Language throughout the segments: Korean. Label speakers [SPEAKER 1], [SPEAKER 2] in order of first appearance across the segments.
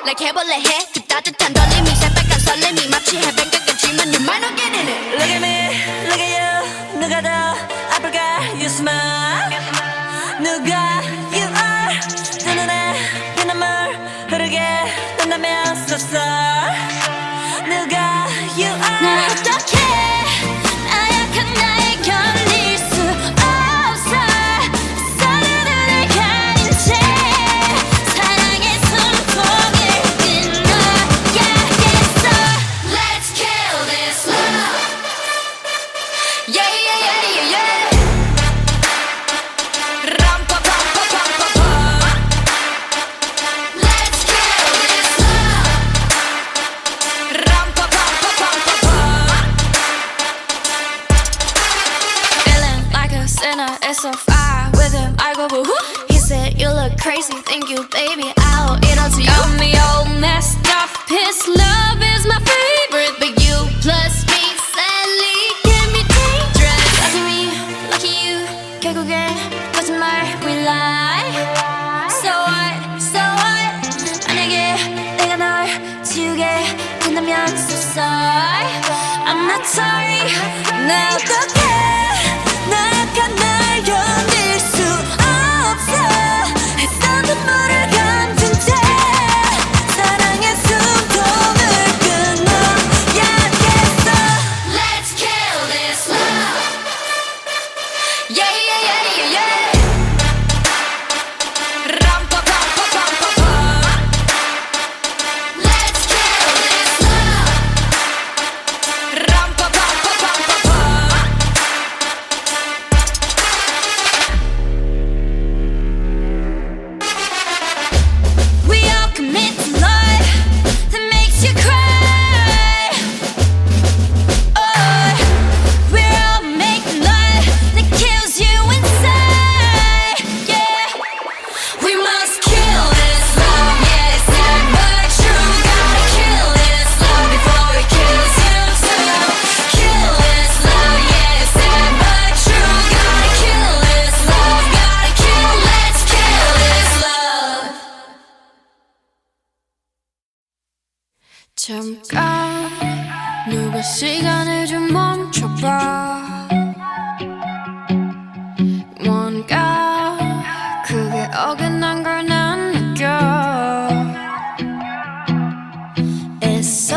[SPEAKER 1] like 해볼래 해 그 따뜻한 떨림이 새빨간 설렘이 마치 해변가겠지만 you might not get in it.
[SPEAKER 2] Look at me, look at you. 누가 더 아플까? You smile. 누가 you are. 두 눈에 피눈물 흐르게 된다면 so sorry. 누가 you are.
[SPEAKER 1] 난 어떡해 나약한 나에 견딜 수 없어 서로를 가린 채 사랑의 숨통을 끊어야겠어. Let's kill this love. Yeah yeah yeah yeah yeah. 람빠빠빠빠빠빠. Let's kill this love. 람빠빠빠빠빠빠. Feeling like a sinner, it's so far with him. I go boo hoo. He said you look crazy, thank you baby. I'll eat all to you. Got me all messed up. His love is my favorite, but you plus me sadly can be dangerous. Lucky me, lucky you. 결국엔 거짓말 we lie. So what, so what. 만약에 내가 널 지우게 된다면 so sorry. I'm not sorry. 나 어떡해 나약한 날 견딜 수 없어 했던 눈물을 감춘 채 사랑의 숨통을 끊어야겠어. Let's kill this love. Yeah yeah yeah yeah yeah. 람빠빠빠빠빠빠. Let's kill this love. 람빠빠빠빠빠빠. We all commit to love that makes you cry. Oh, we're all making love that kills you inside. Yeah, we must kill this love. Yeah, it's sad but true. Gotta kill this love before it kills you too. Kill this love. Yeah, it's sad but true. Gotta kill this love. Gotta kill. Let's kill this love. 잠깐 누가 시간을 좀 멈춰봐. 뭔가 그게 어긋난 걸 난 느껴. 애써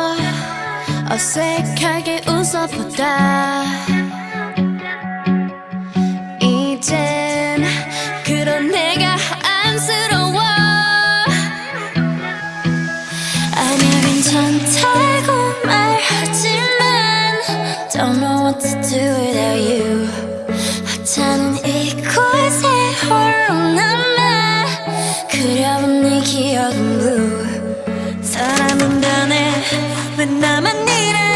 [SPEAKER 1] 어색하게 웃어보다 이젠 그런 내가 안쓰러워. 아니야 괜찮다고 말하지만 Don't know what to do without you. 하찮은 이곳에 홀로 남아 그려본 네 기억은 blue.
[SPEAKER 2] 사람은 변해 왜 나만 이래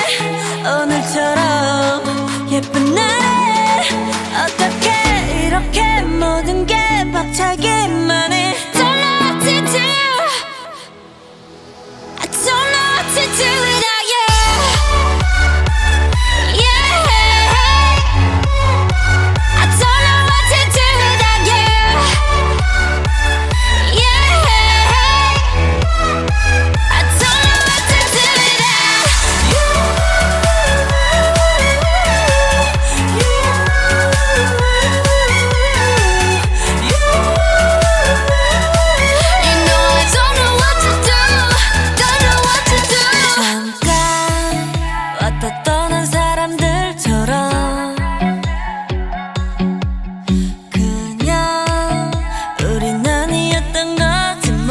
[SPEAKER 2] 오늘처럼 예쁜 날에 어떻게 이렇게 모든 게 벅차기만 해.
[SPEAKER 1] Don't know what to do. I don't know what to do without you. Yeah, I don't know what to do without you. Yeah, I don't know what to do without you. You know I don't know what to do. Don't know what to do.
[SPEAKER 2] 잠깐 왔다 떠난 사람들처럼 그냥 우린 아니었던 거지 뭐.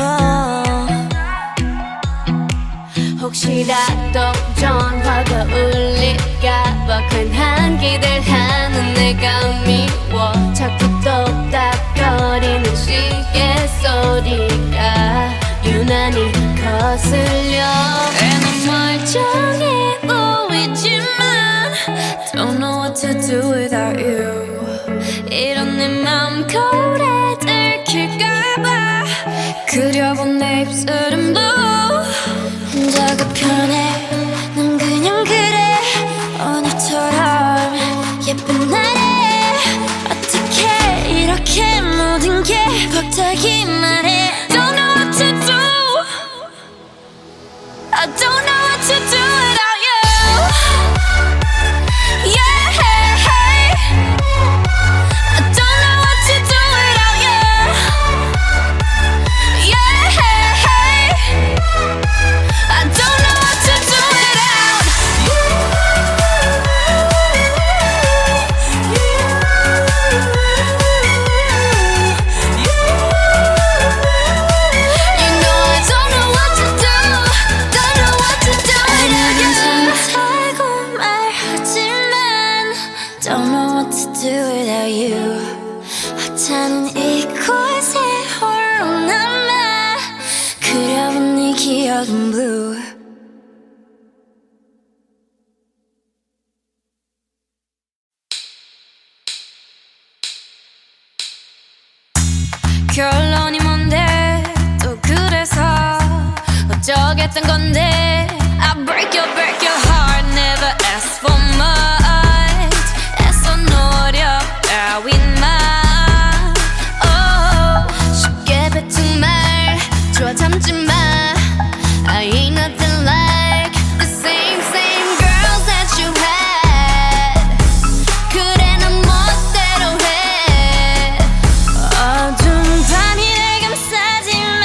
[SPEAKER 1] 혹시라도 전화가 울릴까봐 괜한 기대하는 내가 미워. 자꾸 똑딱거리는 시계 소리가 유난히 거슬려. 난 멀쩡해 보이지만 Don't know what to do without you. 이런 내 맘 거울에 들킬까봐 그려본 내 입술은 blue. 혼자가 편해 난 그냥 그래 오늘처럼 예쁜 날에 어떻게 이렇게 모든 게 벅차기만 해. Don't know what to do. I don't know what to do without you. Yeah, I don't know what to do without you. Yeah, I don't know what to do without you. You know I don't know what to do. Don't know what to do without you. 살고 말하지만 don't know what to do without you. 하찮은 이곳에 홀로 남아 그려본 네 기억은 blue. 결론이 뭔데 또 그래서 어쩌겠단 건데 I break your heart never ask for much 애써 노력 따윈마 쉽게 뱉은 말 좋아 참지마 I ain't nothing like the same girls that you had 그래 난 멋대로 해 어두운 밤이 날 감싸지만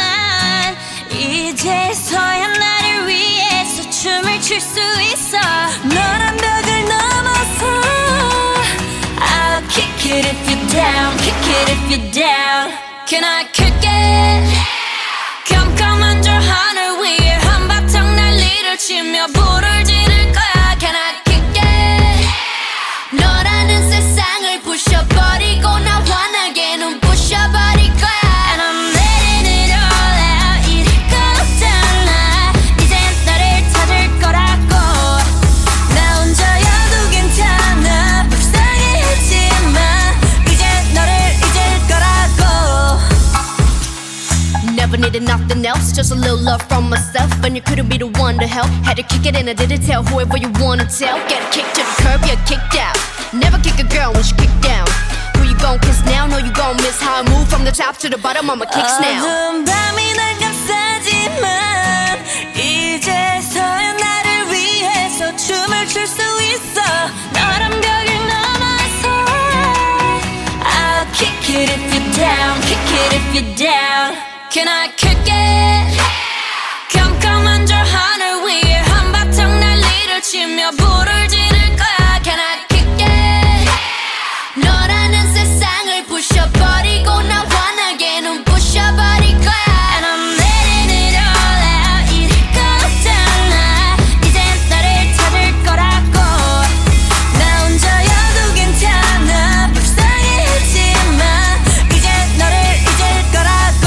[SPEAKER 1] 이제서야 나를 위해서 춤을 출 수 있어 너란 벽을 넘어서 I'll kick it if you're down kick it if you're down Can I kick it 컴컴한 저 하늘 위에 한바탕 난리를 치며 불을 지를 거야 Can I kick it 너라는 세상을 부셔버리고 나 환하게 눈 부셔버릴 거야 And I'm letting it all out 이럴 거 없잖아 이젠 너를 찾을 거라고 나 혼자여도 괜찮아 불쌍해하지마 이제 너를 잊을 거라고 Never needed nothing else, just a little love from myself. And you couldn't be the one to help. Had to kick it and I didn't tell whoever you wanna tell. Get a kick to the curb, you're kicked out. Never kick a girl when she kicked down. Who you gon' kiss now? Know you gon' miss how I move from the top to the bottom. I'ma kicks now.
[SPEAKER 2] 어두운 밤이 날 감싸지만 이제서야 나를 위해서 춤을 출 수 있어 너란 벽을 넘어서 I'll kick it if you're down kick it if you're down
[SPEAKER 1] Can I kick it? 컴컴한 저 하늘 위에 한바탕 난리를 치며 불을 지를 거야 Can I kick it? 너라는 세상을 부셔버리고 나 환하게 눈 부셔버릴 거야 And I'm letting it all out 이럴 거 없잖아 이젠 너를 찾을 거라고
[SPEAKER 2] 나 혼자여도 괜찮아 불쌍해하지마 이제 너를 잊을 거라고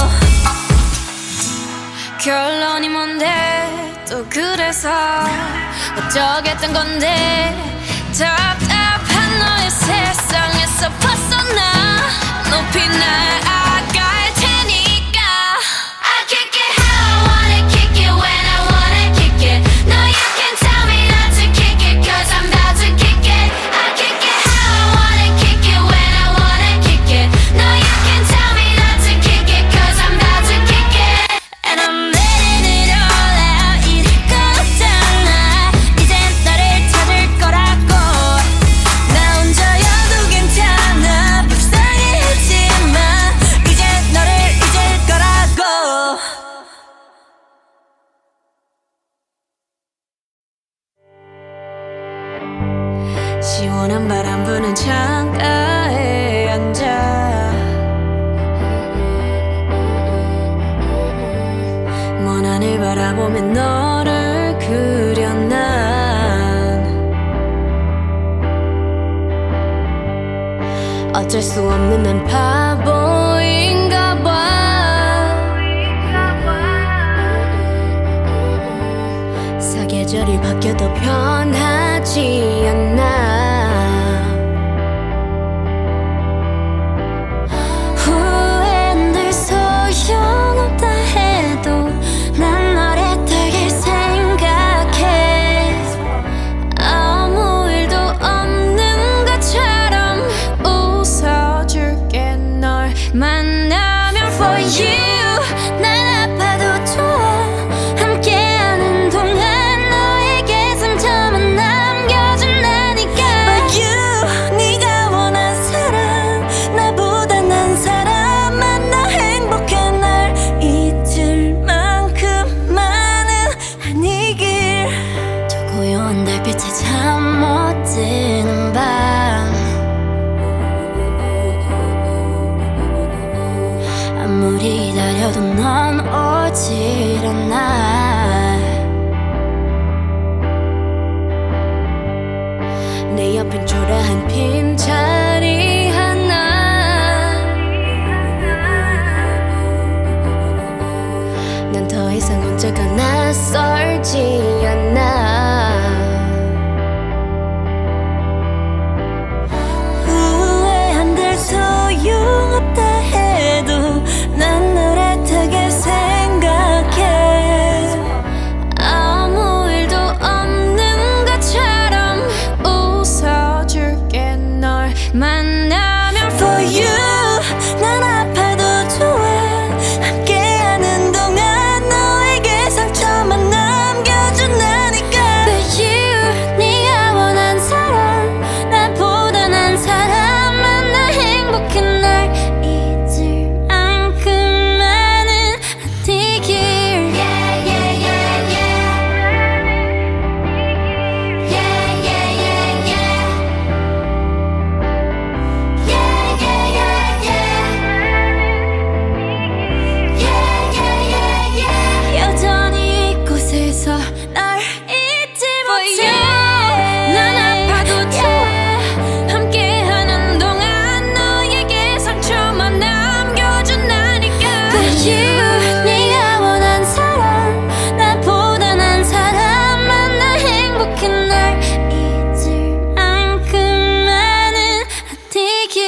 [SPEAKER 1] 결론이 뭔데 또 그래서 어쩌겠단 건데 답답한 너의 세상에서 벗어나 높이 날아갈 테니까 I kick it how I wanna kick it when I wanna kick it No you can tell me not to kick it cause I'm about to kick it I kick it how I wanna kick it when I wanna kick it No you can tell me not to kick it cause I'm about to kick it And I'm letting it all out 이럴 거 없잖아 이젠 너를 찾을 거라고
[SPEAKER 2] 나 혼자여도 괜찮아 불쌍해하지마 이제 너를 잊을 거라고
[SPEAKER 1] 시원한 바람 부는 창가에 앉아 먼 하늘 바라보며 너를 그려 난 어쩔 수 없는 난 바보인가 봐 사계절이 바뀌어도 변하지 않아 후회는 늘 소용없다 해도 난 너를 되게 생각해 아무 일도 없는 것처럼 웃어줄게 널 만나면 for you 난 아파도 좋아 함께하는 불러도 넌 오질 않아. 내 옆엔 초라한 빈자리 하나. 난 더 이상 혼자가 낯설지 않아.
[SPEAKER 2] 후회한들 소용없다 해도 난 널 애타게 생각해.
[SPEAKER 1] 아무 일도 없는 것처럼 웃어줄게. 널 만나면
[SPEAKER 2] For you 난 아파도 좋아. 함께하는 동안 너에게 상처만 남겨준다니까.
[SPEAKER 1] But you 네가 원한 사람, 나보다 난 사람만 나 행복해. 날 잊을 만큼만은 안 되길. Yeah, yeah, yeah, yeah. Yeah, yeah, yeah, yeah. Yeah, yeah, yeah, yeah. Yeah, yeah, yeah, yeah.
[SPEAKER 2] 여전히 이곳에서 널 잊지 못해.
[SPEAKER 1] 난 아파도 좋아. 함께하는 동안 너에게 상처만 남겨준다니까.
[SPEAKER 2] But you
[SPEAKER 1] 네가 원한 사람, 나보다 난 사람만 나 행복해. 날 잊을 만큼만은 안 되길.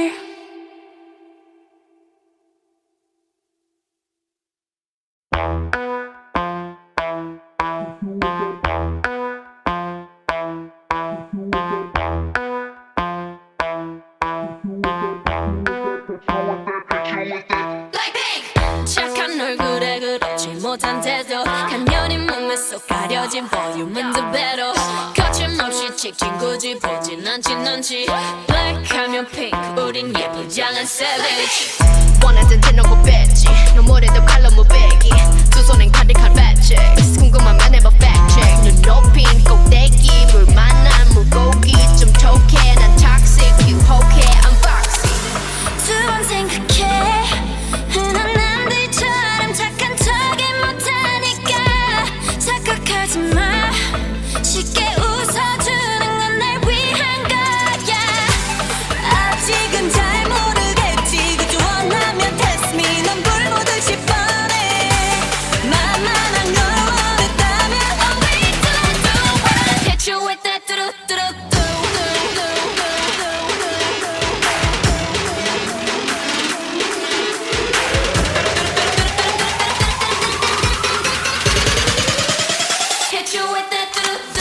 [SPEAKER 1] 착한 얼굴에 그렇지 못한 태도, 간녀린 몸에 쏙 가려진 볼륨은 두 배로, 거침없이 찍힌 굳이 보진 않진 않지. 블랙하면 핑크 우린 예쁘장한 savage. 원하던 대놓고 뺐지. 너무래도 칼로 무배기. 두 손엔 카디칼 배치. 궁금하면 해봐 fact check. 눈 높인 꼭대기 물 만난 물고기 좀 톡해. 난 toxic 유혹해 unboxing.
[SPEAKER 2] 두 번 생각해. 흔한 남들처럼 착한 척이 못하니까. 착각하지 마. 쉽게 웃어주는 건 날 위한 거야. 아직은 잘 모르겠지. 그저 원하면 test me. 넌 불보듯이 뻔해. 만만한 걸 원했다면
[SPEAKER 1] Oh wait till I do what hit you with that do-do-do-do. Hit you with that do-do-do.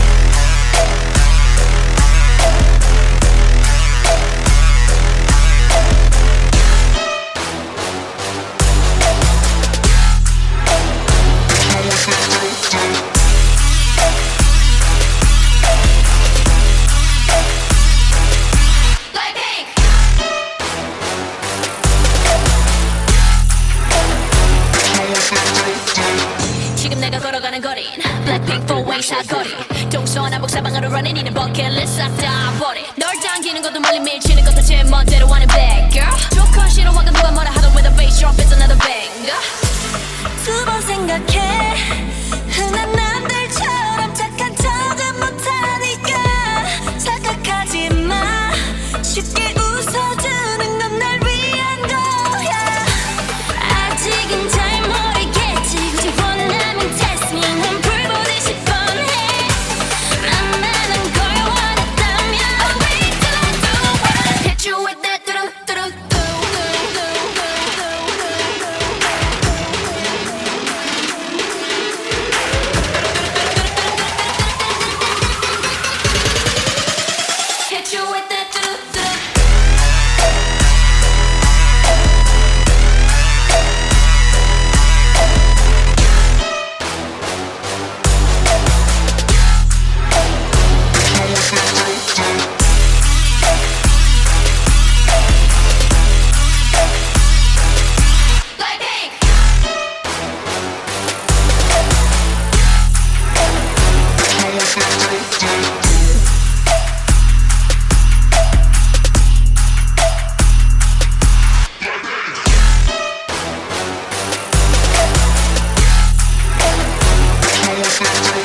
[SPEAKER 1] Like pink. 지금 내가 걸어가는 거린 Blackpink four-way 사거리. 동서남북 사방으로 running 이는 버킷리스트 싹 다 버리. 널 당기는 것도 멀리 밀치는 것도 제 멋대로 하는 bad girl. 조건 싫어하고 누가 뭐라 하던 with a bass drop it's another banger.
[SPEAKER 2] 두 번 생각해. 흔한 남들처럼 착한 척은 못하니까. 착각하지 마. 쉽게 웃어주는 건 날 위한 거야. 아직은 잘 모르겠지. 굳이 원하면 test me. 난 불보듯이 뻔해. 만만한 걸 원했다면
[SPEAKER 1] Oh wait till I do what I hit you with that do-do-do-do.
[SPEAKER 2] We'll